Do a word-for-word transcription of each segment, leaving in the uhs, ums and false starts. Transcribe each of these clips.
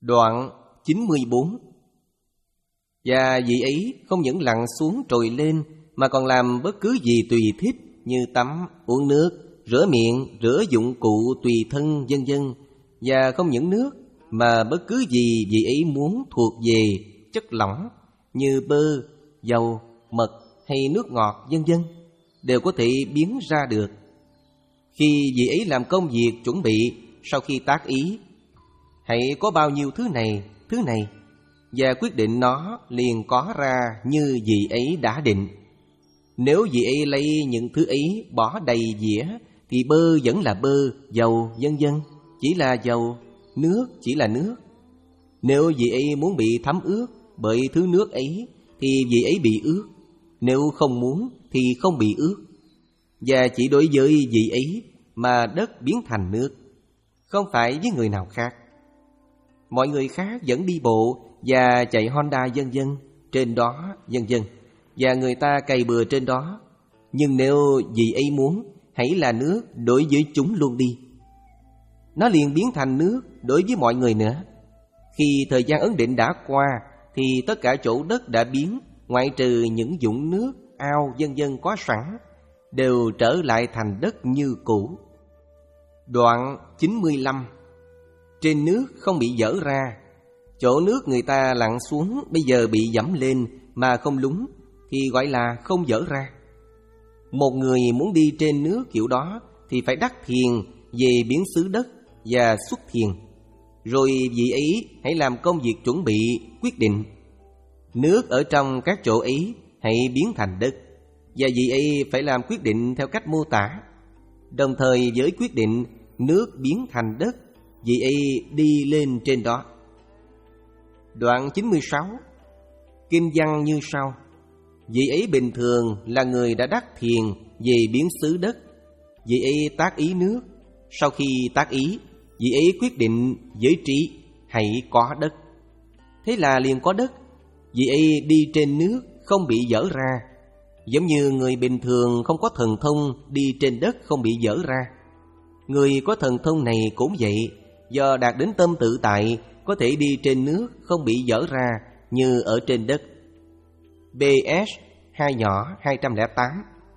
Đoạn chín mươi bốn. Và vị ấy không những lặn xuống trồi lên, mà còn làm bất cứ gì tùy thích, như tắm, uống nước, rửa miệng, rửa dụng cụ tùy thân, vân vân. Và không những nước, mà bất cứ gì vị ấy muốn thuộc về chất lỏng như bơ, dầu, mật hay nước ngọt, vân vân, đều có thể biến ra được. Khi vị ấy làm công việc chuẩn bị, sau khi tác ý, hãy có bao nhiêu thứ này, thứ này, và quyết định nó liền có ra như vị ấy đã định. Nếu vị ấy lấy những thứ ấy bỏ đầy dĩa, thì bơ vẫn là bơ, dầu, vân vân chỉ là dầu, nước chỉ là nước. Nếu vị ấy muốn bị thấm ướt bởi thứ nước ấy, thì vị ấy bị ướt. Nếu không muốn thì không bị ướt. Và chỉ đối với vị ấy mà đất biến thành nước, không phải với người nào khác. Mọi người khác vẫn đi bộ và chạy Honda vân vân trên đó, vân vân, và người ta cày bừa trên đó. Nhưng nếu vị ấy muốn, hãy là nước đối với chúng luôn đi. Nó liền biến thành nước đối với mọi người nữa. Khi thời gian ấn định đã qua, thì tất cả chỗ đất đã biến, ngoại trừ những vũng nước, ao vân vân có sẵn, đều trở lại thành đất như cũ. Đoạn chín mươi lăm. Trên nước không bị dở ra. Chỗ nước người ta lặn xuống bây giờ bị dẫm lên mà không lún, thì gọi là không dở ra. Một người muốn đi trên nước kiểu đó thì phải đắc thiền về biến xứ đất và xuất thiền. Rồi vị ấy hãy làm công việc chuẩn bị, quyết định. Nước ở trong các chỗ ấy hãy biến thành đất, và vị ấy phải làm quyết định theo cách mô tả. Đồng thời với quyết định nước biến thành đất, vị ấy đi lên trên đó. Đoạn chín mươi sáu. Kinh văn như sau. Vị ấy bình thường là người đã đắc thiền về biến xứ đất. Vị ấy tác ý nước. Sau khi tác ý, vị ấy quyết định với trí, hãy có đất. Thế là liền có đất. Vị ấy đi trên nước không bị dở ra. Giống như người bình thường không có thần thông đi trên đất không bị dở ra. Người có thần thông này cũng vậy, do đạt đến tâm tự tại, có thể đi trên nước không bị dở ra như ở trên đất. bê ét hai nhỏ hai trăm lẻ tám.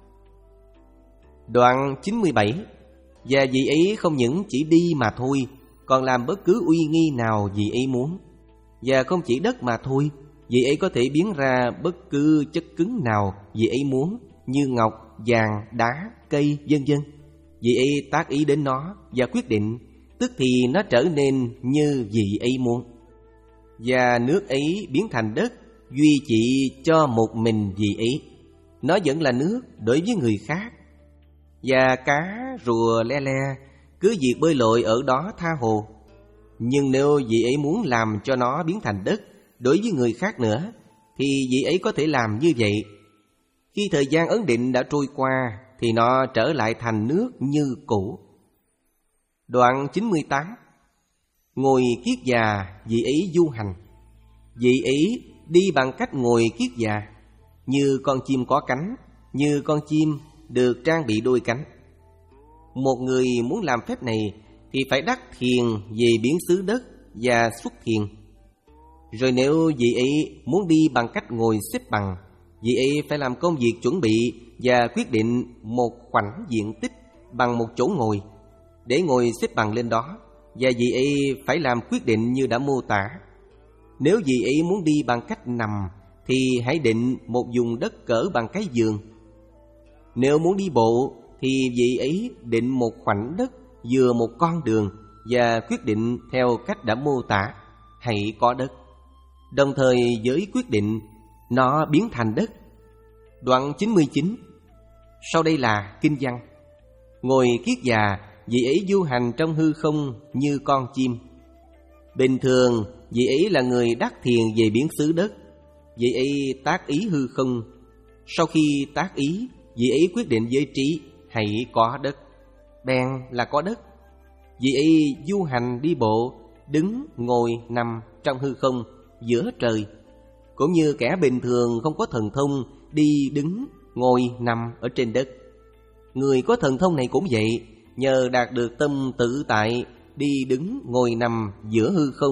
Đoạn chín mươi bảy. Và vị ấy không những chỉ đi mà thôi, còn làm bất cứ uy nghi nào vị ấy muốn. Và không chỉ đất mà thôi, vị ấy có thể biến ra bất cứ chất cứng nào vị ấy muốn, như ngọc, vàng, đá, cây, vân vân. Vị ấy tác ý đến nó và quyết định, tức thì nó trở nên như vị ấy muốn. Và nước ấy biến thành đất, duy chỉ cho một mình vị ấy. Nó vẫn là nước đối với người khác. Và cá, rùa, le le cứ việc bơi lội ở đó tha hồ. Nhưng nếu vị ấy muốn làm cho nó biến thành đất đối với người khác nữa, thì vị ấy có thể làm như vậy. Khi thời gian ấn định đã trôi qua, thì nó trở lại thành nước như cũ. Đoạn chín mươi tám. Ngồi kiết già, vị ấy du hành. Vị ấy đi bằng cách ngồi kiết già, như con chim có cánh, như con chim được trang bị đôi cánh. Một người muốn làm phép này thì phải đắc thiền về biến xứ đất và xuất thiền. Rồi nếu vị ấy muốn đi bằng cách ngồi xếp bằng, vị ấy phải làm công việc chuẩn bị và quyết định một khoảnh diện tích bằng một chỗ ngồi để ngồi xếp bằng lên đó, và vị ấy phải làm quyết định như đã mô tả. Nếu vị ấy muốn đi bằng cách nằm thì hãy định một vùng đất cỡ bằng cái giường. Nếu muốn đi bộ thì vị ấy định một khoảnh đất vừa một con đường và quyết định theo cách đã mô tả, hãy có đất. Đồng thời với quyết định, nó biến thành đất. Đoạn chín mươi chín. Sau đây là kinh văn. Ngồi kiết già, vị ấy du hành trong hư không như con chim. Bình thường, vị ấy là người đắc thiền về biến xứ đất. Vị ấy tác ý hư không. Sau khi tác ý, vị ấy quyết định với trí, hãy có đất. Bèn là có đất. Vị ấy du hành đi bộ, đứng, ngồi, nằm trong hư không giữa trời. Cũng như kẻ bình thường không có thần thông đi, đứng, ngồi, nằm ở trên đất. Người có thần thông này cũng vậy, nhờ đạt được tâm tự tại, đi, đứng, ngồi, nằm giữa hư không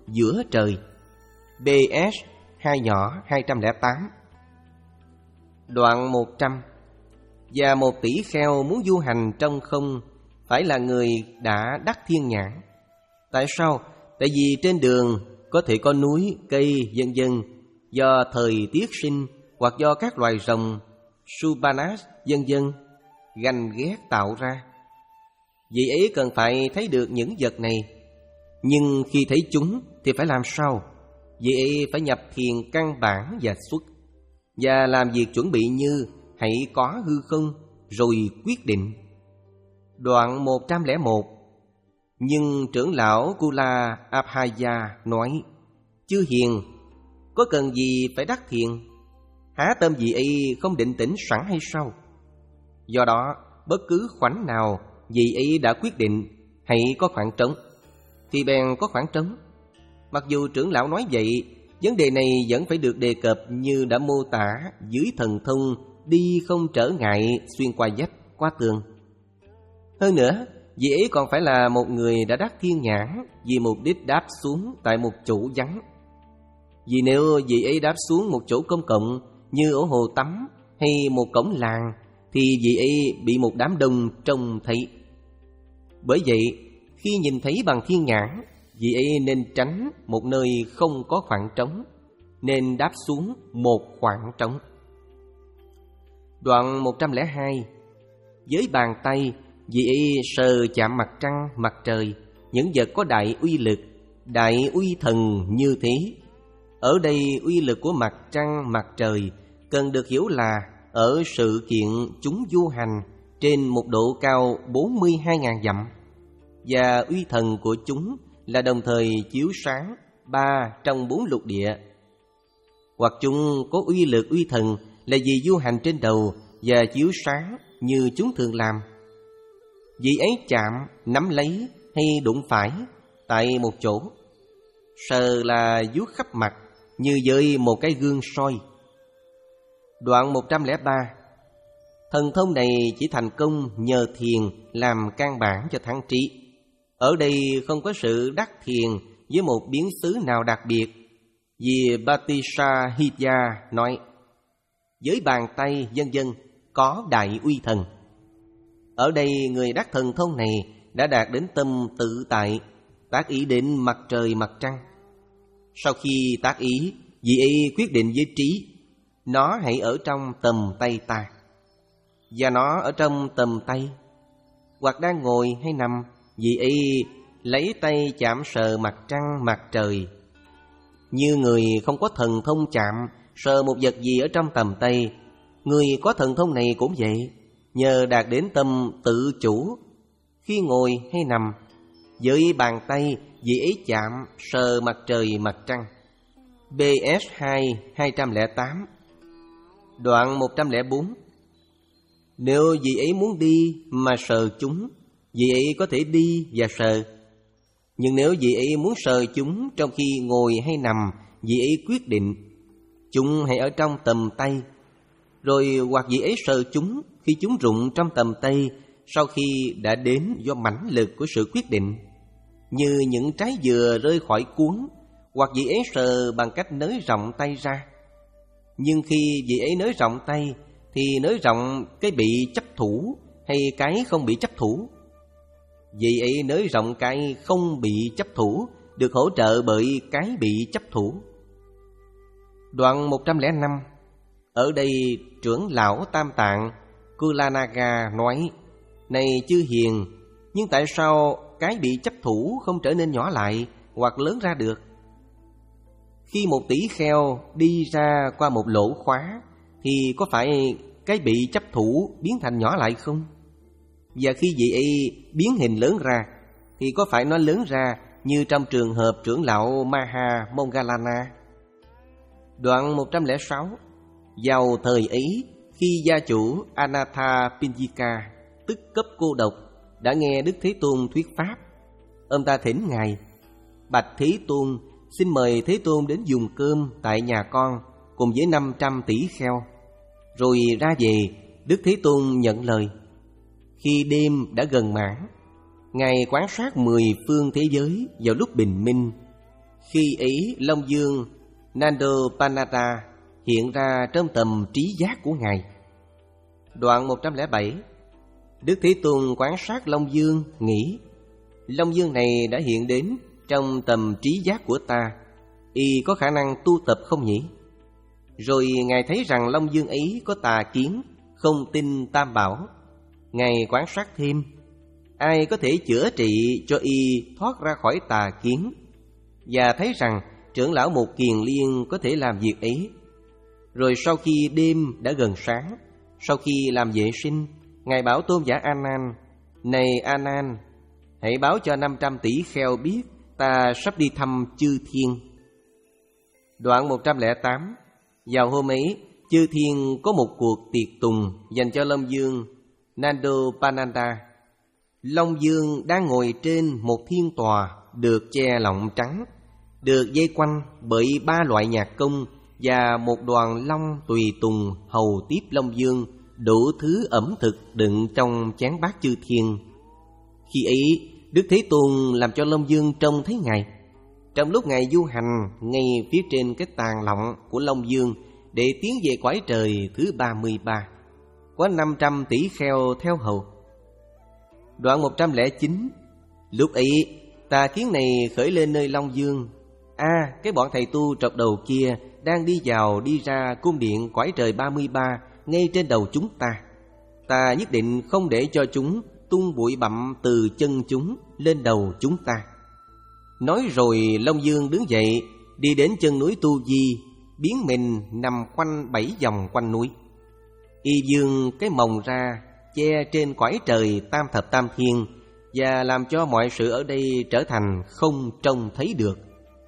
giữa trời. bê ét hai nhỏ hai trăm lẻ tám. Đoạn một trăm. Và một tỷ kheo muốn du hành trong không phải là người đã đắc thiên nhãn. Tại sao? Tại vì trên đường có thể có núi, cây, vân vân, do thời tiết sinh hoặc do các loài rồng, Subanas, vân vân, ganh ghét tạo ra. Vì ấy cần phải thấy được những vật này. Nhưng khi thấy chúng thì phải làm sao? Vì ấy phải nhập thiền căn bản và xuất, và làm việc chuẩn bị như hãy có hư không, rồi quyết định. Đoạn một trăm lẻ một. Nhưng trưởng lão Kula Abhaya nói: Chư hiền, có cần gì phải đắc thiền? Há tâm vị ấy không định tĩnh sẵn hay sao? Do đó, bất cứ khoảnh nào vị ấy đã quyết định hãy có khoảng trống, thì bèn có khoảng trống. Mặc dù trưởng lão nói vậy, vấn đề này vẫn phải được đề cập như đã mô tả dưới thần thông đi không trở ngại xuyên qua vách, qua tường. Hơn nữa, vị ấy còn phải là một người đã đắc thiên nhãn vì mục đích đáp xuống tại một chỗ vắng. Vì nếu vị ấy đáp xuống một chỗ công cộng như ở hồ tắm hay một cổng làng, thì vị ấy bị một đám đông trông thấy. Bởi vậy, khi nhìn thấy bằng thiên nhãn, vị ấy nên tránh một nơi không có khoảng trống, nên đáp xuống một khoảng trống. Đoạn một trăm lẻ hai. Với bàn tay, vị ấy sờ chạm mặt trăng, mặt trời, những vật có đại uy lực, đại uy thần như thế. Ở đây uy lực của mặt trăng, mặt trời cần được hiểu là ở sự kiện chúng du hành trên một độ cao bốn mươi hai nghìn dặm, và uy thần của chúng là đồng thời chiếu sáng ba trong bốn lục địa. Hoặc chúng có uy lực uy thần là vì du hành trên đầu và chiếu sáng như chúng thường làm. Vị ấy chạm, nắm lấy hay đụng phải tại một chỗ, sờ là vuốt khắp mặt như với một cái gương soi. Đoạn một trăm lẻ ba. Thần thông này chỉ thành công nhờ thiền làm căn bản cho thắng trí. Ở đây không có sự đắc thiền với một biến xứ nào đặc biệt. Vì Bhattisahidya nói: với bàn tay vân vân có đại uy thần. Ở đây người đắc thần thông này đã đạt đến tâm tự tại, tác ý đến mặt trời mặt trăng. Sau khi tác ý, vị ấy quyết định với trí: nó hãy ở trong tầm tay ta. Và nó ở trong tầm tay. Hoặc đang ngồi hay nằm, vị ấy lấy tay chạm sờ mặt trăng, mặt trời. Như người không có thần thông chạm sờ một vật gì ở trong tầm tay, người có thần thông này cũng vậy. Nhờ đạt đến tâm tự chủ, khi ngồi hay nằm, với bàn tay vị ấy chạm sờ mặt trời, mặt trăng. bê ét hai hai trăm lẻ tám. Đoạn một trăm lẻ bốn. Nếu vị ấy muốn đi mà sờ chúng, vị ấy có thể đi và sờ. Nhưng nếu vị ấy muốn sờ chúng trong khi ngồi hay nằm, vị ấy quyết định chúng hãy ở trong tầm tay. Rồi hoặc vị ấy sờ chúng khi chúng rụng trong tầm tay sau khi đã đến do mãnh lực của sự quyết định, như những trái dừa rơi khỏi cuống. Hoặc vị ấy sờ bằng cách nới rộng tay ra. Nhưng khi vị ấy nới rộng tay thì nới rộng cái bị chấp thủ hay cái không bị chấp thủ. Vị ấy nới rộng cái không bị chấp thủ, được hỗ trợ bởi cái bị chấp thủ. Đoạn một trăm lẻ năm. Ở đây trưởng lão Tam Tạng Kulanaga nói: này chư hiền, nhưng tại sao cái bị chấp thủ không trở nên nhỏ lại hoặc lớn ra được? Khi một tỷ kheo đi ra qua một lỗ khóa, thì có phải cái bị chấp thủ biến thành nhỏ lại không? Và khi vị ấy biến hình lớn ra, thì có phải nó lớn ra như trong trường hợp trưởng lão Maha Moggallana? Đoạn một trăm lẻ sáu. Vào thời ấy, khi gia chủ Anatha Pinjika, tức cấp cô độc, đã nghe Đức Thế Tôn thuyết pháp, ông ta thỉnh Ngài: bạch Thế Tôn, xin mời Thế Tôn đến dùng cơm tại nhà con cùng với năm trăm tỷ kheo. Rồi ra về, Đức Thế Tôn nhận lời. Khi đêm đã gần mãn, Ngài quan sát mười phương thế giới vào lúc bình minh. Khi ấy Long Dương Nandapanata hiện ra trong tầm trí giác của Ngài. Đoạn một trăm lẻ bảy. Đức Thế Tôn quan sát Long Dương, nghĩ: Long Dương này đã hiện đến trong tầm trí giác của ta, y có khả năng tu tập không nhỉ? Rồi Ngài thấy rằng Long Dương ấy có tà kiến, không tin Tam Bảo. Ngài quan sát thêm: ai có thể chữa trị cho y thoát ra khỏi tà kiến? Và thấy rằng trưởng lão Một Kiền Liên có thể làm việc ấy. Rồi sau khi đêm đã gần sáng, sau khi làm vệ sinh, Ngài bảo tôn giả A Nan: này A Nan, hãy báo cho năm trăm tỷ kheo biết ta sắp đi thăm chư thiên. Đoạn một trăm lẻ tám. Vào hôm ấy, chư thiên có một cuộc tiệc tùng dành cho Long Dương Nandapanata. Long Dương đang ngồi trên một thiên tòa được che lọng trắng, được dây quanh bởi ba loại nhạc công và một đoàn long tùy tùng hầu tiếp Long Dương đủ thứ ẩm thực đựng trong chén bát chư thiên. Khi ấy, Đức Thế Tôn làm cho Long Dương trông thấy Ngài. Trong lúc Ngài du hành ngay phía trên cái tàn lọng của Long Dương để tiến về cõi trời thứ ba mươi ba, có năm trăm tỷ kheo theo hầu. Đoạn một trăm lẻ chín. Lúc ấy, tà kiến này khởi lên nơi Long Dương: a à, cái bọn thầy tu trọc đầu kia đang đi vào đi ra cung điện cõi trời ba mươi ba ngay trên đầu chúng ta. Ta nhất định không để cho chúng tung bụi bặm từ chân chúng lên đầu chúng ta. Nói rồi Long Dương đứng dậy, đi đến chân núi Tu Di, biến mình nằm quanh bảy vòng quanh núi. Y dương cái mồng ra che trên cõi trời tam thập tam thiên, và làm cho mọi sự ở đây trở thành không trông thấy được.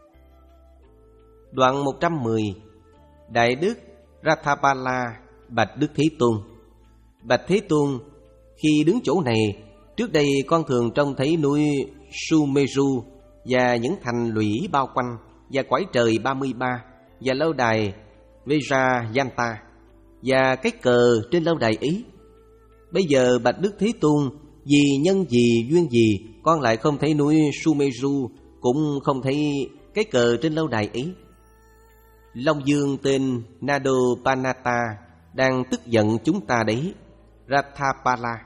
Đoạn một trăm mười. Đại đức Rathabala bạch Đức Thế Tôn: bạch Thế Tôn, khi đứng chỗ này, trước đây con thường trông thấy núi Sumeru và những thành lũy bao quanh, và cõi trời ba mươi ba, và lâu đài Vajrayanta, và cái cờ trên lâu đài ấy. Bây giờ bạch Đức Thế Tôn, vì nhân gì duyên gì con lại không thấy núi Sumeru, cũng không thấy cái cờ trên lâu đài ấy? Long Dương tên Nandapanata đang tức giận chúng ta đấy, Rathabala.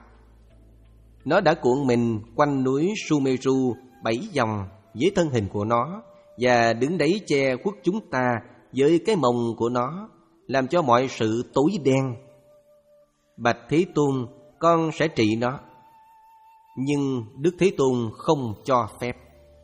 Nó đã cuộn mình quanh núi Sumeru bảy vòng với thân hình của nó, và đứng đấy che khuất chúng ta với cái mồng của nó, làm cho mọi sự tối đen. Bạch Thế Tôn, con sẽ trị nó. Nhưng Đức Thế Tôn không cho phép.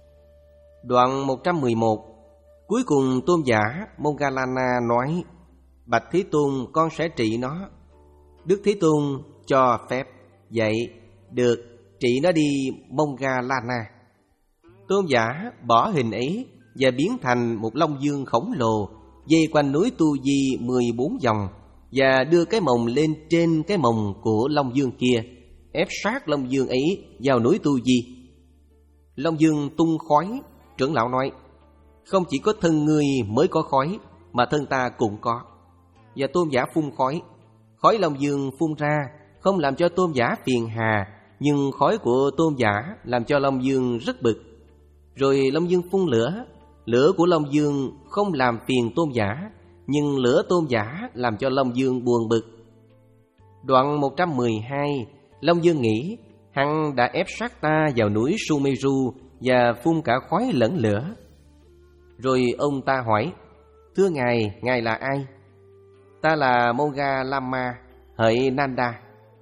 Đoạn một trăm mười một. Cuối cùng tôn giả Moggallana nói: bạch Thế Tôn, con sẽ trị nó. Đức Thế Tôn cho phép. Vậy được, trị nó đi Moggallana. Tôn giả bỏ hình ấy và biến thành một Long Dương khổng lồ, dây quanh núi Tu Di mười bốn vòng, và đưa cái mồng lên trên cái mồng của Long Dương kia, ép sát Long Dương ấy vào núi Tu Di. Long Dương tung khói. Trưởng lão nói: không chỉ có thân ngươi mới có khói, mà thân ta cũng có. Và tôn giả phun khói. Khói Long Dương phun ra không làm cho tôn giả phiền hà, nhưng khói của tôn giả làm cho Long Dương rất bực. Rồi Long Dương phun lửa. Lửa của Long Dương không làm phiền tôn giả, nhưng lửa tôn giả làm cho Long Dương buồn bực. Đoạn một trăm mười hai. Long Dương nghĩ: hắn đã ép sát ta vào núi Sumeru và phun cả khói lẫn lửa. Rồi ông ta hỏi: thưa ngài, ngài là ai? Ta là Moggallama hỡi Nanda.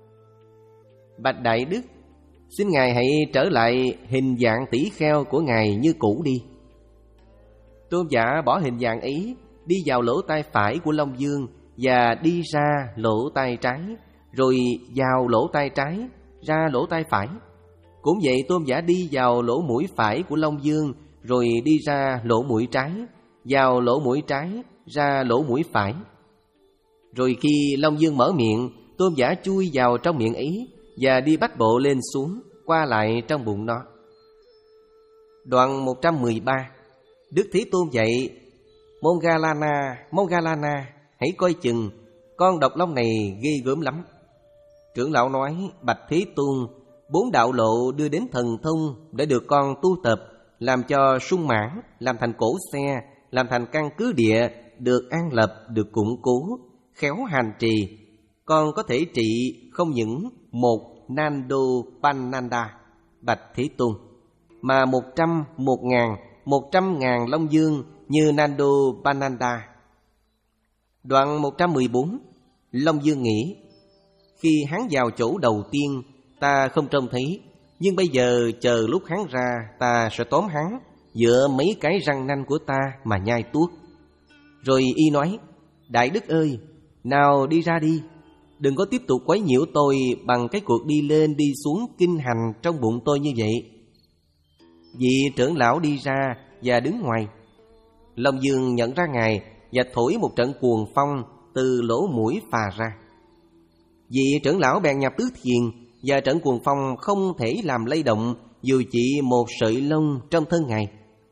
Bạch Đại Đức, xin ngài hãy trở lại hình dạng tỷ kheo của ngài như cũ đi. Tôn giả bỏ hình dạng ấy, đi vào lỗ tai phải của Long Dương và đi ra lỗ tai trái, rồi vào lỗ tai trái, ra lỗ tai phải. Cũng vậy, tôn giả đi vào lỗ mũi phải của Long Dương, rồi đi ra lỗ mũi trái, vào lỗ mũi trái, ra lỗ mũi phải. Rồi khi Long Dương mở miệng, tôn giả chui vào trong miệng ấy và đi bách bộ lên xuống, qua lại trong bụng nó. Đoạn một trăm mười ba. Đức Thế Tôn dạy: Moggallana, Moggallana, hãy coi chừng, con độc long này ghê gớm lắm. Trưởng lão nói: bạch Thế Tôn, bốn đạo lộ đưa đến thần thông đã được con tu tập, làm cho sung mãn, làm thành cỗ xe, làm thành căn cứ địa, được an lập, được củng cố, khéo hành trì, con có thể trị không những một Nando Pananda bạch Thế Tôn, mà một trăm, một ngàn, một trăm ngàn Long Dương như Nando Pananda. Đoạn một trăm mười bốn. Long Dương nghĩ: khi hắn vào chỗ đầu tiên, ta không trông thấy, nhưng bây giờ chờ lúc hắn ra, ta sẽ tóm hắn giữa mấy cái răng nanh của ta mà nhai tuốt. Rồi y nói: Đại Đức ơi, nào đi ra đi, đừng có tiếp tục quấy nhiễu tôi bằng cái cuộc đi lên đi xuống kinh hành trong bụng tôi như vậy. Vị trưởng lão đi ra và đứng ngoài. Long Dương nhận ra Ngài và thổi một trận cuồng phong từ lỗ mũi phà ra. Vị trưởng lão bèn nhập tứ thiền, và trận cuồng phong không thể làm lay động dù chỉ một sợi lông trong thân Ngài.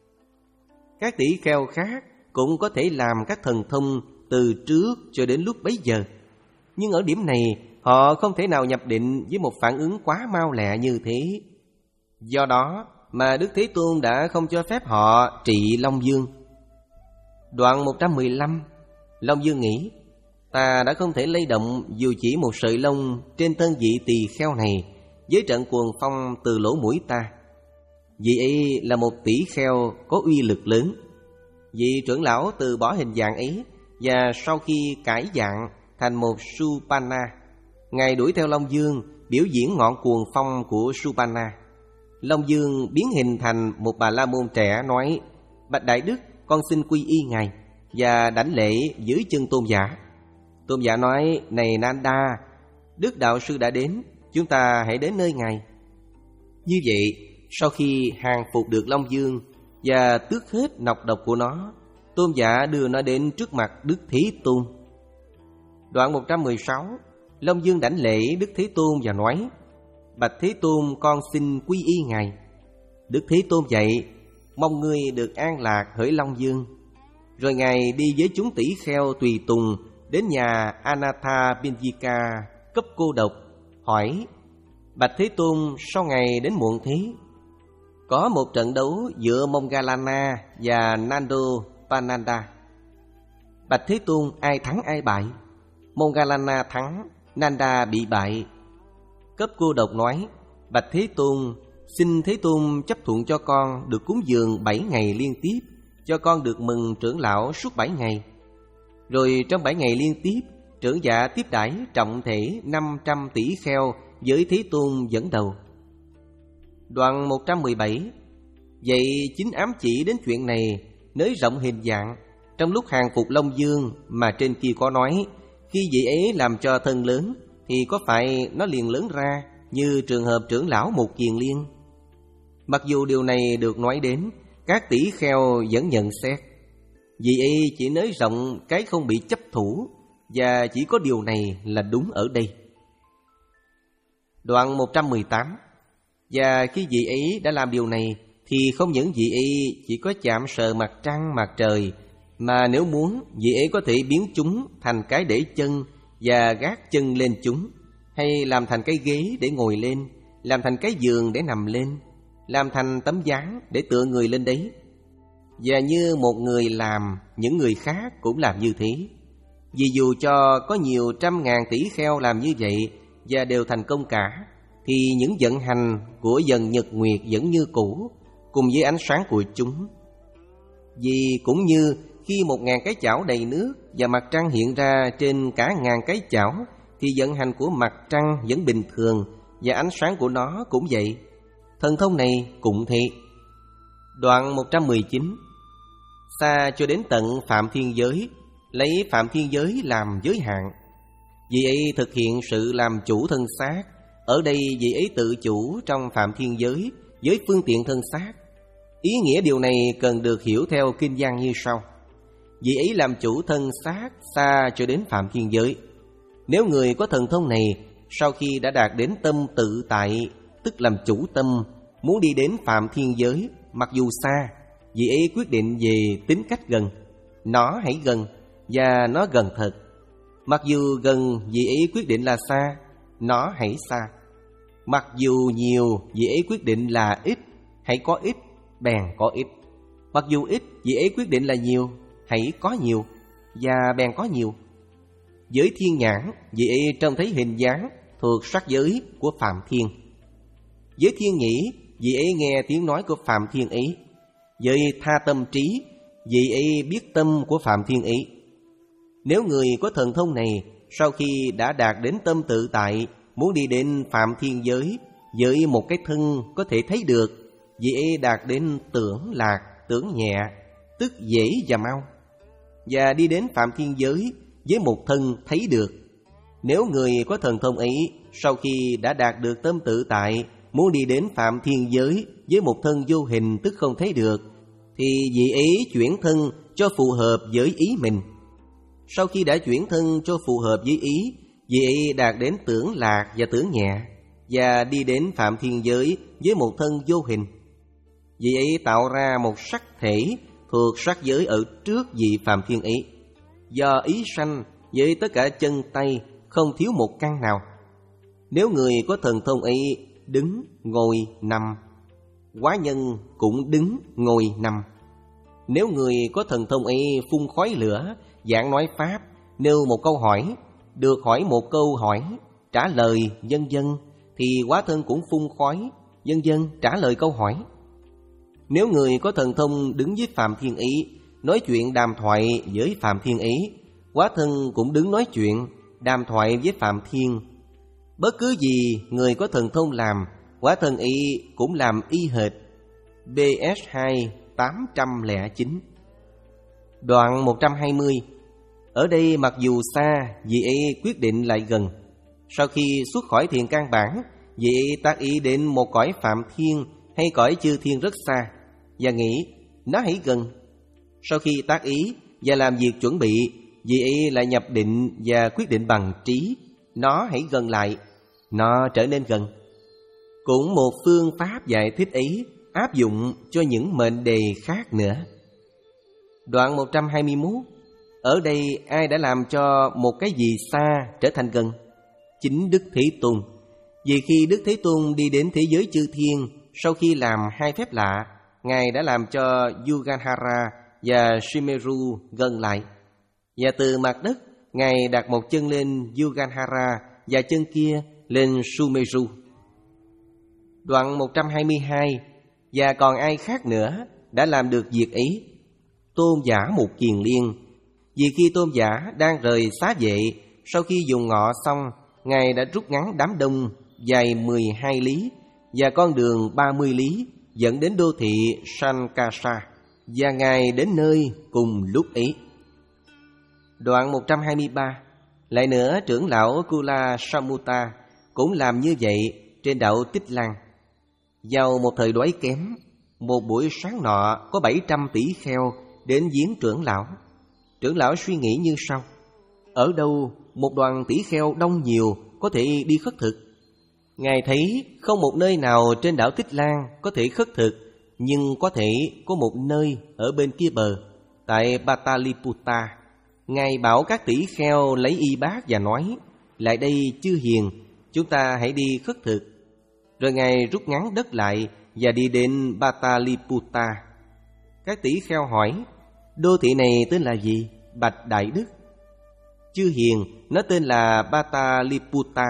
Các tỷ kheo khác cũng có thể làm các thần thông từ trước cho đến lúc bấy giờ, nhưng ở điểm này họ không thể nào nhập định với một phản ứng quá mau lẹ như thế. Do đó mà Đức Thế Tôn đã không cho phép họ trị Long Dương. Đoạn một trăm mười lăm. Long Dương nghĩ: ta đã không thể lay động dù chỉ một sợi lông trên thân vị tỳ kheo này với trận cuồng phong từ lỗ mũi ta. Vị ấy là một tỷ kheo có uy lực lớn. Vị trưởng lão từ bỏ hình dạng ấy, và sau khi cải dạng thành một Supana, Ngài đuổi theo Long Dương biểu diễn ngọn cuồng phong của Supana. Long Dương biến hình thành một bà la môn trẻ, nói: Bạch Đại Đức, con xin quy y Ngài, và đảnh lễ dưới chân tôn giả. Tôn giả nói: Này Nanda, Đức Đạo Sư đã đến, chúng ta hãy đến nơi Ngài. Như vậy, sau khi hàng phục được Long Dương và tước hết nọc độc của nó, tôn giả đưa nó đến trước mặt Đức Thế Tôn. Đoạn một trăm mười sáu. Long Dương đảnh lễ Đức Thế Tôn và nói: Bạch Thế Tôn, con xin quy y Ngài. Đức Thế Tôn dạy: Mong ngươi được an lạc hỡi Long Dương. Rồi Ngài đi với chúng tỷ kheo tùy tùng đến nhà Anatha Pinjika cấp cô độc, hỏi: Bạch Thế Tôn, sao Ngài đến muộn thế? Có một trận đấu giữa Moggallana và Nando Pananda. Bạch Thế Tôn, ai thắng ai bại? Moggallana thắng, Nanda bị bại. Cấp cô độc nói: Bạch Thế Tôn, xin Thế Tôn chấp thuận cho con được cúng dường bảy ngày liên tiếp, cho con được mừng trưởng lão suốt bảy ngày. Rồi trong bảy ngày liên tiếp, trưởng giả tiếp đãi trọng thể năm trăm tỷ kheo với Thế Tôn dẫn đầu. Đoạn một trăm mười bảy. Vậy chính ám chỉ đến chuyện này, nới rộng hình dạng. Trong lúc hàng phục Long Dương mà trên kia có nói, khi vị ấy làm cho thân lớn, thì có phải nó liền lớn ra như trường hợp trưởng lão Một Kiền Liên? Mặc dù điều này được nói đến, các tỷ kheo vẫn nhận xét vị ấy chỉ nới rộng cái không bị chấp thủ, và chỉ có điều này là đúng ở đây. Đoạn một trăm mười tám. Và khi vị ấy đã làm điều này, thì không những vị ấy chỉ có chạm sờ mặt trăng mặt trời, mà nếu muốn, vị ấy có thể biến chúng thành cái để chân và gác chân lên chúng, hay làm thành cái ghế để ngồi lên, làm thành cái giường để nằm lên, làm thành tấm ván để tựa người lên đấy. Và như một người làm, những người khác cũng làm như thế. Vì dù cho có nhiều trăm ngàn tỷ kheo làm như vậy và đều thành công cả, thì những vận hành của dần nhật nguyệt vẫn như cũ, cùng với ánh sáng của chúng. Vì cũng như khi một ngàn cái chảo đầy nước và mặt trăng hiện ra trên cả ngàn cái chảo, thì vận hành của mặt trăng vẫn bình thường, và ánh sáng của nó cũng vậy. Thần thông này cũng thế. Đoạn một trăm mười chín. Xa cho đến tận Phạm Thiên Giới, lấy Phạm Thiên Giới làm giới hạn. Vị ấy thực hiện sự làm chủ thân xác. Ở đây vị ấy tự chủ trong Phạm Thiên Giới với phương tiện thân xác. Ý nghĩa điều này cần được hiểu theo kinh văn như sau: vị ấy làm chủ thân xác xa cho đến Phạm Thiên Giới. Nếu người có thần thông này, sau khi đã đạt đến tâm tự tại, tức làm chủ tâm, muốn đi đến Phạm Thiên Giới, mặc dù xa, vị ấy quyết định về tính cách gần. Nó hãy gần, và nó gần thật. Mặc dù gần, vị ấy quyết định là xa, nó hãy xa. Mặc dù nhiều, vị ấy quyết định là ít, hãy có ít, bèn có ít. Mặc dù ít, vị ấy quyết định là nhiều, hãy có nhiều, và bèn có nhiều. Với thiên nhãn, vị ấy trông thấy hình dáng thuộc sắc giới của Phạm Thiên. Với thiên nhĩ, vị ấy nghe tiếng nói của Phạm Thiên ấy. Với tha tâm trí, vị ấy biết tâm của Phạm Thiên ấy. Nếu người có thần thông này, sau khi đã đạt đến tâm tự tại, muốn đi đến Phạm Thiên giới với một cái thân có thể thấy được, vị ấy đạt đến tưởng lạc, tưởng nhẹ, tức dễ và mau, và đi đến Phạm Thiên giới với một thân thấy được. Nếu người có thần thông ấy, sau khi đã đạt được tâm tự tại, muốn đi đến Phạm Thiên giới với một thân vô hình tức không thấy được, thì vị ấy chuyển thân cho phù hợp với ý mình. Sau khi đã chuyển thân cho phù hợp với ý, vị ấy đạt đến tưởng lạc và tưởng nhẹ, và đi đến Phạm Thiên giới với một thân vô hình. Vị ấy tạo ra một sắc thể thuộc sắc giới ở trước vị Phạm Thiên ấy, do ý sanh với tất cả chân tay, không thiếu một căn nào. Nếu người có thần thông ấy đứng, ngồi, nằm, hóa nhân cũng đứng, ngồi, nằm. Nếu người có thần thông ấy phun khói lửa, giảng nói pháp, nêu một câu hỏi, được hỏi một câu hỏi, trả lời vân vân, thì hóa thân cũng phun khói, vân vân, trả lời câu hỏi. Nếu người có thần thông đứng với Phạm Thiên ý, nói chuyện đàm thoại với Phạm Thiên ý, hóa thân cũng đứng nói chuyện, đàm thoại với Phạm Thiên. Bất cứ gì người có thần thông làm, hóa thân ý cũng làm y hệt. B S hai tám không chín. Đoạn một trăm hai mươi. Ở đây mặc dù xa, vị ấy quyết định lại gần. Sau khi xuất khỏi thiền căn bản, vị ấy tác ý đến một cõi Phạm Thiên hay cõi chư thiên rất xa, và nghĩ nó hãy gần. Sau khi tác ý và làm việc chuẩn bị, vị ấy lại nhập định và quyết định bằng trí, nó hãy gần lại, nó trở nên gần. Cũng một phương pháp giải thích ấy áp dụng cho những mệnh đề khác nữa. Đoạn một trăm hai mươi mốt. Ở đây ai đã làm cho một cái gì xa trở thành gần? Chính Đức Thế Tôn. Vì khi Đức Thế Tôn đi đến thế giới chư thiên, sau khi làm hai phép lạ, Ngài đã làm cho Yuganhara và Shimeru gần lại. Và từ mặt đất, Ngài đặt một chân lên Yuganhara và chân kia lên Sumeru. Đoạn một trăm hai mươi hai. Và còn ai khác nữa đã làm được việc ấy? Tôn giả Mục Kiền Liên. Vì khi tôn giả đang rời xá vệ, sau khi dùng ngọ xong, Ngài đã rút ngắn đám đông dài mười hai lý và con đường ba mươi lý dẫn đến đô thị Sankasa, và Ngài đến nơi cùng lúc ấy. Đoạn một trăm hai mươi ba. Lại nữa, trưởng lão Kula Samutta cũng làm như vậy trên đảo Tích Lan. Vào một thời đói kém, một buổi sáng nọ có bảy trăm tỷ kheo đến viếng trưởng lão. Trưởng lão suy nghĩ như sau: ở đâu một đoàn tỷ kheo đông nhiều có thể đi khất thực? Ngài thấy không một nơi nào trên đảo Tích Lan có thể khất thực, nhưng có thể có một nơi ở bên kia bờ, tại Pataliputta. Ngài bảo các tỷ kheo lấy y bát và nói: lại đây chư hiền, chúng ta hãy đi khất thực. Rồi Ngài rút ngắn đất lại và đi đến Pataliputta. Các tỷ kheo hỏi: đô thị này tên là gì? Bạch Đại Đức. Chư hiền, nó tên là Pataliputta.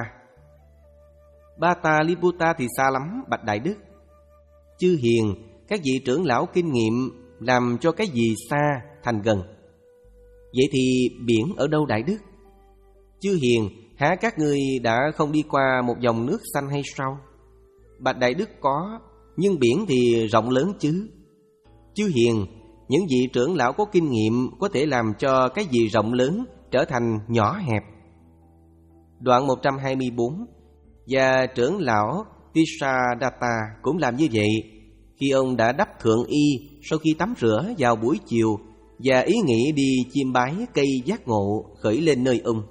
Pataliputta thì xa lắm, Bạch Đại Đức. Chư hiền, các vị trưởng lão kinh nghiệm làm cho cái gì xa thành gần. Vậy thì biển ở đâu Đại Đức? Chư hiền, há các ngươi đã không đi qua một dòng nước xanh hay sao? Bạch Đại Đức, có, nhưng biển thì rộng lớn chứ. Chư hiền, những vị trưởng lão có kinh nghiệm có thể làm cho cái gì rộng lớn trở thành nhỏ hẹp. Đoạn một trăm hai mươi bốn. Và trưởng lão Tisadatta cũng làm như vậy. Khi ông đã đắp thượng y sau khi tắm rửa vào buổi chiều, và ý nghĩ đi chiêm bái cây giác ngộ khởi lên nơi ông.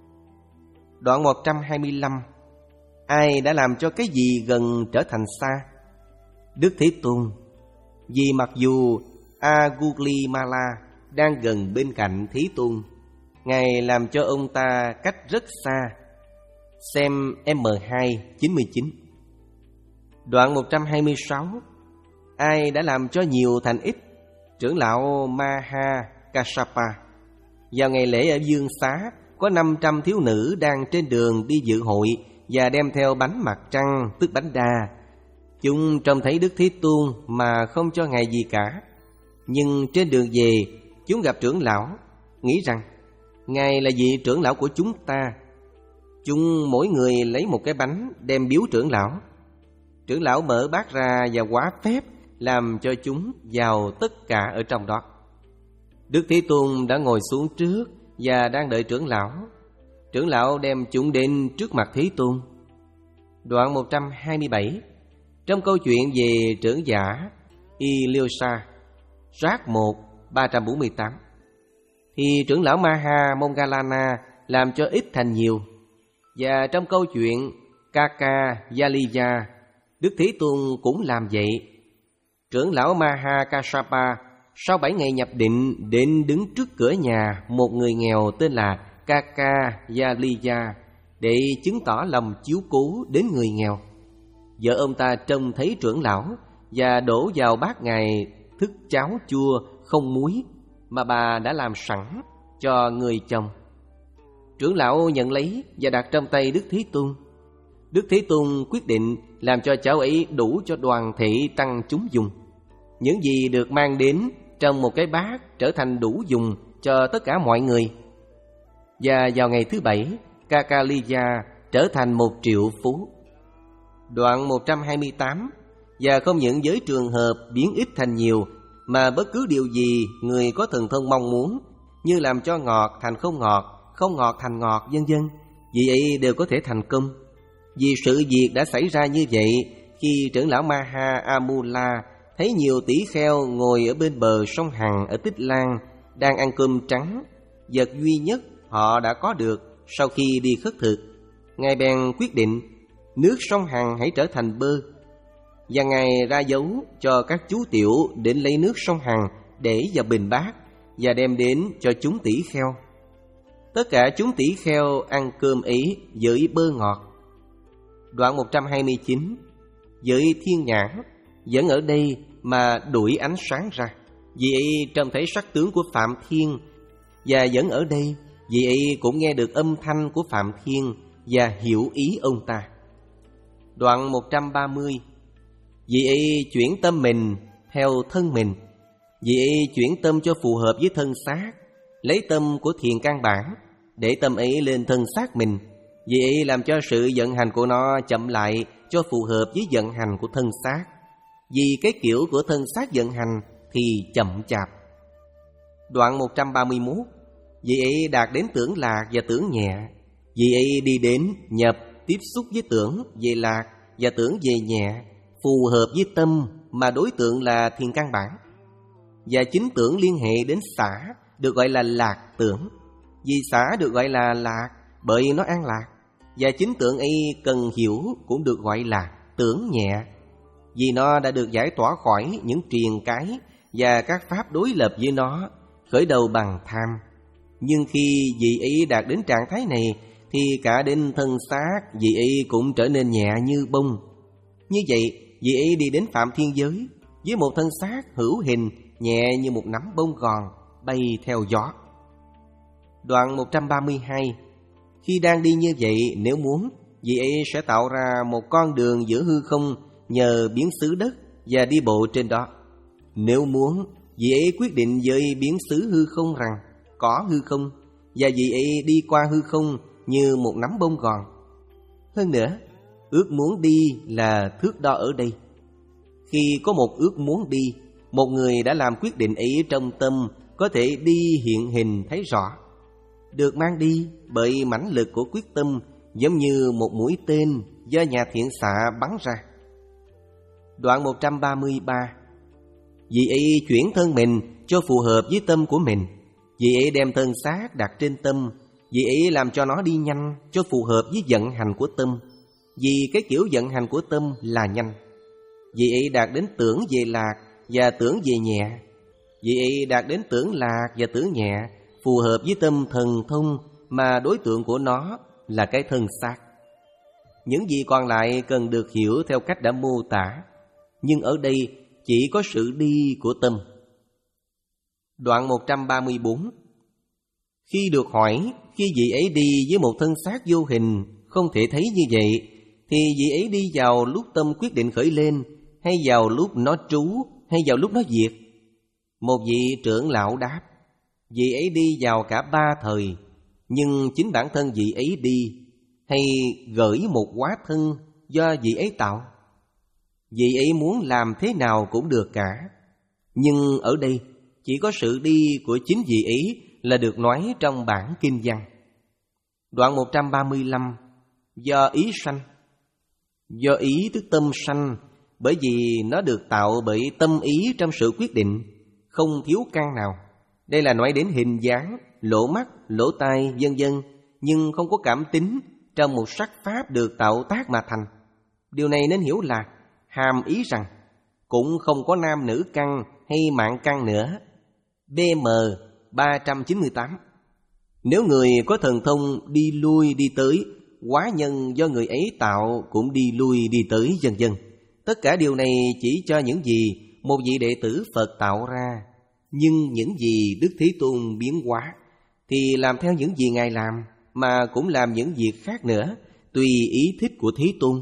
Đoạn một trăm hai mươi lăm. Ai đã làm cho cái gì gần trở thành xa? Đức Thế Tôn. Vì mặc dù Agulimala đang gần bên cạnh Thế Tôn, Ngài làm cho ông ta cách rất xa. Xem M hai chín mươi chín. Đoạn một trăm hai mươi sáu. ai đã làm cho nhiều thành ít? Trưởng lão Maha Kassapa. Vào ngày lễ ở Dương Xá, có năm trăm thiếu nữ đang trên đường đi dự hội và đem theo bánh mặt trăng, tức bánh đa. Chúng trông thấy Đức Thế Tôn mà không cho Ngài gì cả. Nhưng trên đường về, chúng gặp trưởng lão, nghĩ rằng Ngài là vị trưởng lão của chúng ta. Chúng mỗi người lấy một cái bánh đem biếu trưởng lão. Trưởng lão mở bát ra và hóa phép làm cho chúng vào tất cả ở trong đó. Đức Thế Tôn đã ngồi xuống trước và đang đợi trưởng lão. Trưởng lão đem chúng đến trước mặt Thế Tôn. Đoạn một trăm hai mươi bảy. Trong câu chuyện về trưởng giả Ilyasa, rác một, ba trăm bốn mươi tám, thì trưởng lão Maha Moggallana làm cho ít thành nhiều. Và trong câu chuyện Kaka Yaliya, Đức Thế Tôn cũng làm vậy. Trưởng lão Maha Kassapa sau bảy ngày nhập định đến đứng trước cửa nhà một người nghèo tên là Kaka Yaliya để chứng tỏ lòng chiếu cố đến người nghèo. Vợ ông ta trông thấy trưởng lão và đổ vào bát Ngài thức cháo chua không muối mà bà đã làm sẵn cho người chồng. Trưởng lão nhận lấy và đặt trong tay Đức Thế Tôn. Đức Thế Tôn quyết định làm cho cháo ấy đủ cho đoàn thể tăng chúng dùng. Những gì được mang đến trong một cái bát trở thành đủ dùng cho tất cả mọi người. Và vào ngày thứ bảy, Kakaliya trở thành một triệu phú. Đoạn một trăm hai mươi tám. Và không những với trường hợp biến ít thành nhiều, mà bất cứ điều gì người có thần thông mong muốn, như làm cho ngọt thành không ngọt, không ngọt thành ngọt, vân vân, vì ấy đều có thể thành công. Vì sự việc đã xảy ra như vậy khi trưởng lão Maha Amula thấy nhiều tỷ kheo ngồi ở bên bờ sông Hằng ở Tích Lan đang ăn cơm trắng, vật duy nhất họ đã có được sau khi đi khất thực. Ngài bèn quyết định nước sông Hằng hãy trở thành bơ, và Ngài ra dấu cho các chú tiểu đến lấy nước sông Hằng để vào bình bát và đem đến cho chúng tỷ kheo. Tất cả chúng tỷ kheo ăn cơm ấy với bơ ngọt. Đoạn một trăm hai mươi chín. Với thiên nhãn vẫn ở đây mà đuổi ánh sáng ra, vì ấy trông thấy sắc tướng của Phạm Thiên, và vẫn ở đây vì ấy cũng nghe được âm thanh của Phạm Thiên và hiểu ý ông ta. Đoạn một trăm ba mươi. Vì ấy chuyển tâm mình theo thân mình, vì ấy chuyển tâm cho phù hợp với thân xác, lấy tâm của thiền căn bản để tâm ấy lên thân xác mình, vì ấy làm cho sự vận hành của nó chậm lại cho phù hợp với vận hành của thân xác. Vì cái kiểu của thân xác vận hành thì chậm chạp. Đoạn một trăm ba mươi mốt. Vì ấy đạt đến tưởng lạc và tưởng nhẹ, vì ấy đi đến nhập tiếp xúc với tưởng về lạc và tưởng về nhẹ, phù hợp với tâm mà đối tượng là thiền căn bản. Và chính tưởng liên hệ đến xả được gọi là lạc tưởng, vì xả được gọi là lạc bởi nó an lạc. Và chính tưởng ấy cần hiểu cũng được gọi là tưởng nhẹ, vì nó đã được giải tỏa khỏi những triền cái và các pháp đối lập với nó, khởi đầu bằng tham. Nhưng khi vị ấy đạt đến trạng thái này thì cả đến thân xác vị ấy cũng trở nên nhẹ như bông. Như vậy, vị ấy đi đến Phạm Thiên Giới với một thân xác hữu hình nhẹ như một nắm bông gòn bay theo gió. Đoạn một trăm ba mươi hai. Khi đang đi như vậy, nếu muốn, vị ấy sẽ tạo ra một con đường giữa hư không nhờ biến xứ đất và đi bộ trên đó. Nếu muốn, vị ấy quyết định với biến xứ hư không rằng có hư không, và vị ấy đi qua hư không như một nắm bông gòn. Hơn nữa, ước muốn đi là thước đo ở đây. Khi có một ước muốn đi, một người đã làm quyết định ấy trong tâm có thể đi hiện hình thấy rõ, được mang đi bởi mãnh lực của quyết tâm, giống như một mũi tên do nhà thiện xạ bắn ra. Đoạn một trăm ba mươi ba. Vị ấy chuyển thân mình cho phù hợp với tâm của mình, vị ấy đem thân xác đặt trên tâm, vị ấy làm cho nó đi nhanh cho phù hợp với vận hành của tâm, vì cái kiểu vận hành của tâm là nhanh. Vị ấy đạt đến tưởng về lạc và tưởng về nhẹ, vị ấy đạt đến tưởng lạc và tưởng nhẹ, phù hợp với tâm thần thông mà đối tượng của nó là cái thân xác. Những gì còn lại cần được hiểu theo cách đã mô tả, nhưng ở đây chỉ có sự đi của tâm. Đoạn một trăm ba mươi bốn. Khi được hỏi, khi vị ấy đi với một thân xác vô hình, không thể thấy như vậy, thì vị ấy đi vào lúc tâm quyết định khởi lên, hay vào lúc nó trú, hay vào lúc nó diệt? Một vị trưởng lão đáp, vị ấy đi vào cả ba thời, nhưng chính bản thân vị ấy đi, hay gửi một hóa thân do vị ấy tạo? Vị ấy muốn làm thế nào cũng được cả. Nhưng ở đây chỉ có sự đi của chính vị ấy là được nói trong bản kinh văn. Đoạn một trăm ba mươi lăm. Do ý sanh. Do ý tức tâm sanh, bởi vì nó được tạo bởi tâm ý trong sự quyết định, không thiếu căn nào. Đây là nói đến hình dáng, lỗ mắt, lỗ tai, vân vân, nhưng không có cảm tính trong một sắc pháp được tạo tác mà thành. Điều này nên hiểu là hàm ý rằng cũng không có nam nữ căn hay mạng căn nữa. B M ba trăm chín mươi tám. Nếu người có thần thông đi lui đi tới, hóa nhân do người ấy tạo cũng đi lui đi tới, vân vân. Tất cả điều này chỉ cho những gì một vị đệ tử Phật tạo ra. Nhưng những gì Đức Thế Tôn biến hóa thì làm theo những gì Ngài làm, mà cũng làm những việc khác nữa, tùy ý thích của Thế Tôn.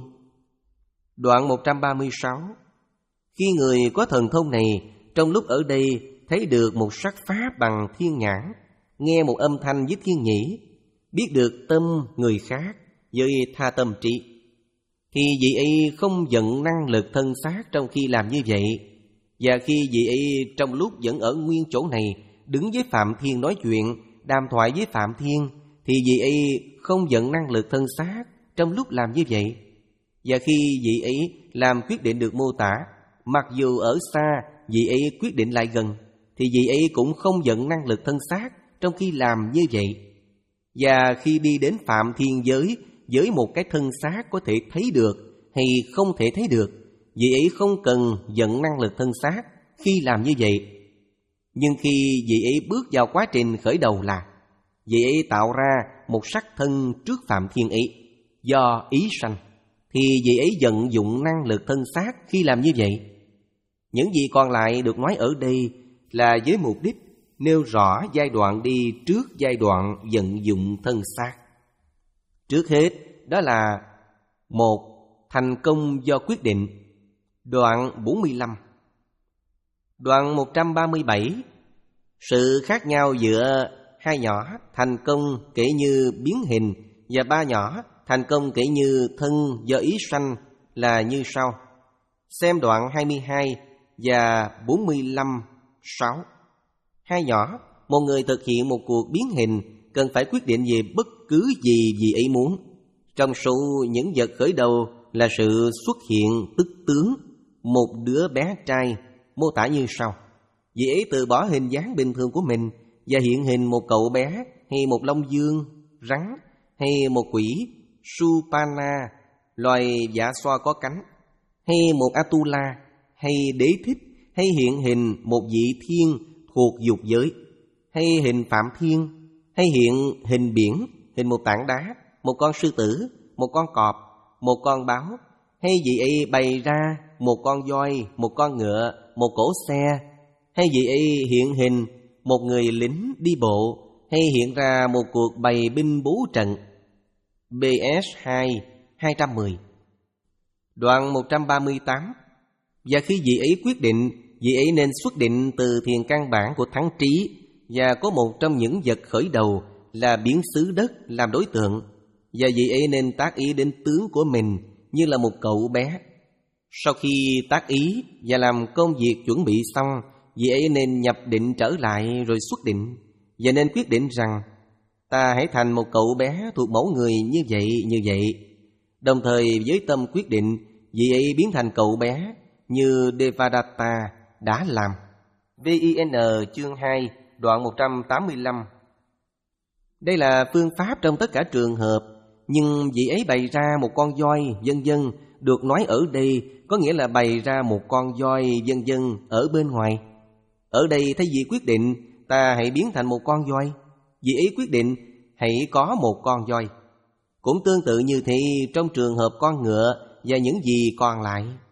Đoạn một trăm ba mươi sáu. Khi người có thần thông này, trong lúc ở đây thấy được một sắc pháp bằng thiên nhãn, nghe một âm thanh với thiên nhĩ, biết được tâm người khác với tha tâm trí, thì vị ấy không giận năng lực thân xác trong khi làm như vậy. Và khi vị ấy trong lúc vẫn ở nguyên chỗ này, đứng với Phạm Thiên nói chuyện, đàm thoại với Phạm Thiên, thì vị ấy không giận năng lực thân xác trong lúc làm như vậy. Và khi vị ấy làm quyết định được mô tả, mặc dù ở xa vị ấy quyết định lại gần, thì vị ấy cũng không giận năng lực thân xác trong khi làm như vậy. Và khi đi đến Phạm Thiên giới với một cái thân xác có thể thấy được hay không thể thấy được, vị ấy không cần giận năng lực thân xác khi làm như vậy. Nhưng khi vị ấy bước vào quá trình khởi đầu là vị ấy tạo ra một sắc thân trước Phạm Thiên ấy do ý sanh, thì vị ấy vận dụng năng lực thân xác khi làm như vậy. Những gì còn lại được nói ở đây là với mục đích nêu rõ giai đoạn đi trước giai đoạn vận dụng thân xác. Trước hết đó là một, thành công do quyết định. Đoạn bốn mươi lăm. Đoạn một trăm ba mươi bảy. Sự khác nhau giữa hai nhỏ thành công kể như biến hình và ba nhỏ thành công kể như thân do ý sanh là như sau. Xem đoạn hai mươi hai và bốn mươi lăm sáu. Hai nhỏ, một người thực hiện một cuộc biến hình cần phải quyết định về bất cứ gì vị ấy muốn. Trong số những vật khởi đầu là sự xuất hiện tức tướng một đứa bé trai, mô tả như sau. Vị ấy từ bỏ hình dáng bình thường của mình và hiện hình một cậu bé hay một long dương, rắn hay một quỷ Supana, loài dạ xoa có cánh, hay một Atula, hay đế thích, hay hiện hình một vị thiên thuộc dục giới, hay hình Phạm Thiên, hay hiện hình biển, hình một tảng đá, một con sư tử, một con cọp, một con báo, hay vị ấy bày ra một con voi, một con ngựa, một cỗ xe, hay vị ấy hiện hình một người lính đi bộ, hay hiện ra một cuộc bày binh bố trận. B S hai, hai trăm mười. Đoạn một trăm ba mươi tám. Và khi vị ấy quyết định, vị ấy nên xuất định từ thiền căn bản của thắng trí, và có một trong những vật khởi đầu là biến xứ đất làm đối tượng, và vị ấy nên tác ý đến tướng của mình như là một cậu bé. Sau khi tác ý và làm công việc chuẩn bị xong, vị ấy nên nhập định trở lại rồi xuất định, và nên quyết định rằng ta hãy thành một cậu bé thuộc mẫu người như vậy như vậy. Đồng thời với tâm quyết định, vị ấy biến thành cậu bé như Devadatta đã làm. vê i en chương hai đoạn một trăm tám mươi lăm. Đây là phương pháp trong tất cả trường hợp, nhưng vị ấy bày ra một con voi vân vân được nói ở đây có nghĩa là bày ra một con voi vân vân ở bên ngoài. Ở đây thay vì quyết định ta hãy biến thành một con voi, vị ấy quyết định hãy có một con voi. Cũng tương tự như thế trong trường hợp con ngựa và những gì còn lại.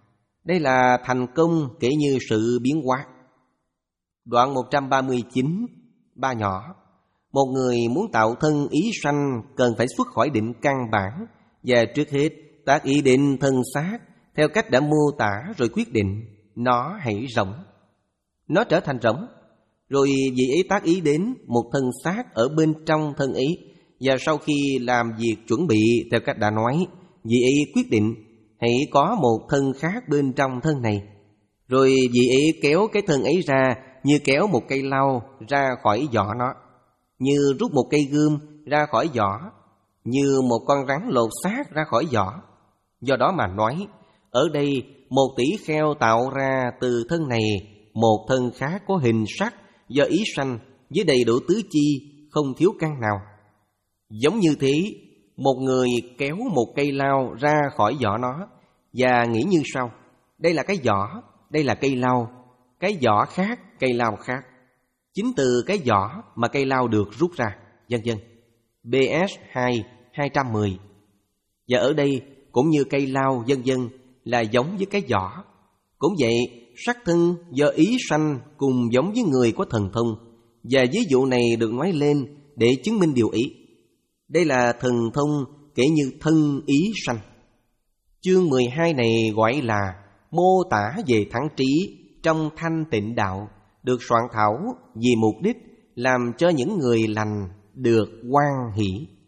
Đây là thành công kể như sự biến hóa. Đoạn một trăm ba mươi chín, ba nhỏ. Một người muốn tạo thân ý sanh cần phải xuất khỏi định căn bản, và trước hết tác ý định thân xác theo cách đã mô tả, rồi quyết định nó hãy rỗng. Nó trở thành rỗng, rồi vị ấy tác ý đến một thân xác ở bên trong thân ý, và sau khi làm việc chuẩn bị theo cách đã nói, vị ấy quyết định hãy có một thân khác bên trong thân này. Rồi vị ấy kéo cái thân ấy ra như kéo một cây lau ra khỏi vỏ nó, như rút một cây gươm ra khỏi vỏ, như một con rắn lột xác ra khỏi vỏ. Do đó mà nói, ở đây một tỷ kheo tạo ra từ thân này một thân khác có hình sắc do ý sanh, với đầy đủ tứ chi, không thiếu căn nào. Giống như thế, một người kéo một cây lao ra khỏi vỏ nó và nghĩ như sau: đây là cái vỏ, đây là cây lao. Cái vỏ khác, cây lao khác. Chính từ cái vỏ mà cây lao được rút ra, vân vân. B S hai, hai trăm mười. Và ở đây cũng như cây lao vân vân là giống với cái vỏ. Cũng vậy, sắc thân do ý sanh cùng giống với người có thần thông, và ví dụ này được nói lên để chứng minh điều ý. Đây là thần thông kể như thân ý sanh. Chương mười hai này gọi là mô tả về thắng trí trong thanh tịnh đạo, được soạn thảo vì mục đích làm cho những người lành được hoan hỷ.